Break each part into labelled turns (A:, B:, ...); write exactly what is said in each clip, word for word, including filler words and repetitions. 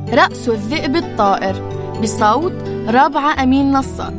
A: رأس الذئب الطائر بصوت رابعة أمين نصار.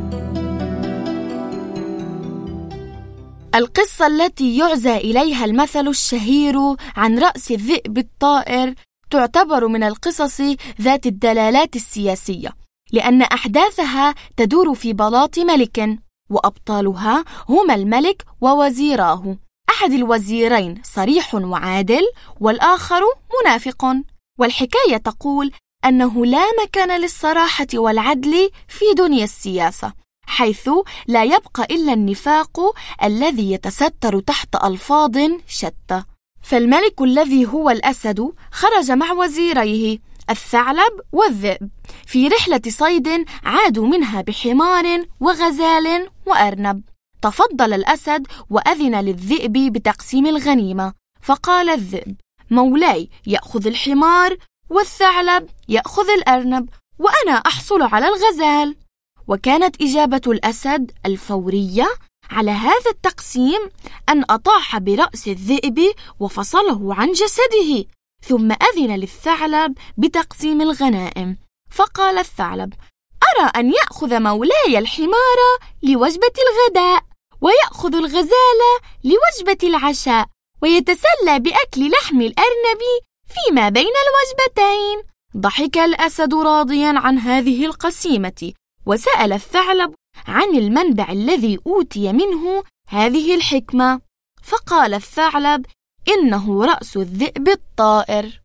A: القصة التي يعزى إليها المثل الشهير عن رأس الذئب الطائر تعتبر من القصص ذات الدلالات السياسية، لأن أحداثها تدور في بلاط ملك، وأبطالها هما الملك ووزيراه. أحد الوزيرين صريح وعادل، والآخر منافق. والحكاية تقول أنه لا مكان للصراحة والعدل في دنيا السياسة، حيث لا يبقى إلا النفاق الذي يتستر تحت ألفاظ شتى. فالملك الذي هو الأسد خرج مع وزيريه الثعلب والذئب في رحلة صيد، عادوا منها بحمار وغزال وأرنب. تفضل الأسد وأذن للذئب بتقسيم الغنيمة، فقال الذئب: مولاي يأخذ الحمار، والثعلب يأخذ الأرنب، وأنا أحصل على الغزال. وكانت إجابة الأسد الفورية على هذا التقسيم أن أطاح برأس الذئب وفصله عن جسده، ثم أذن للثعلب بتقسيم الغنائم، فقال الثعلب: أرى أن يأخذ مولاي الحمار لوجبة الغداء، ويأخذ الغزال لوجبة العشاء، ويتسلى بأكل لحم الأرنب فيما بين الوجبتين. ضحك الأسد راضيا عن هذه القسيمة، وسأل الثعلب عن المنبع الذي أوتي منه هذه الحكمة، فقال الثعلب: إنه رأس الذئب الطائر.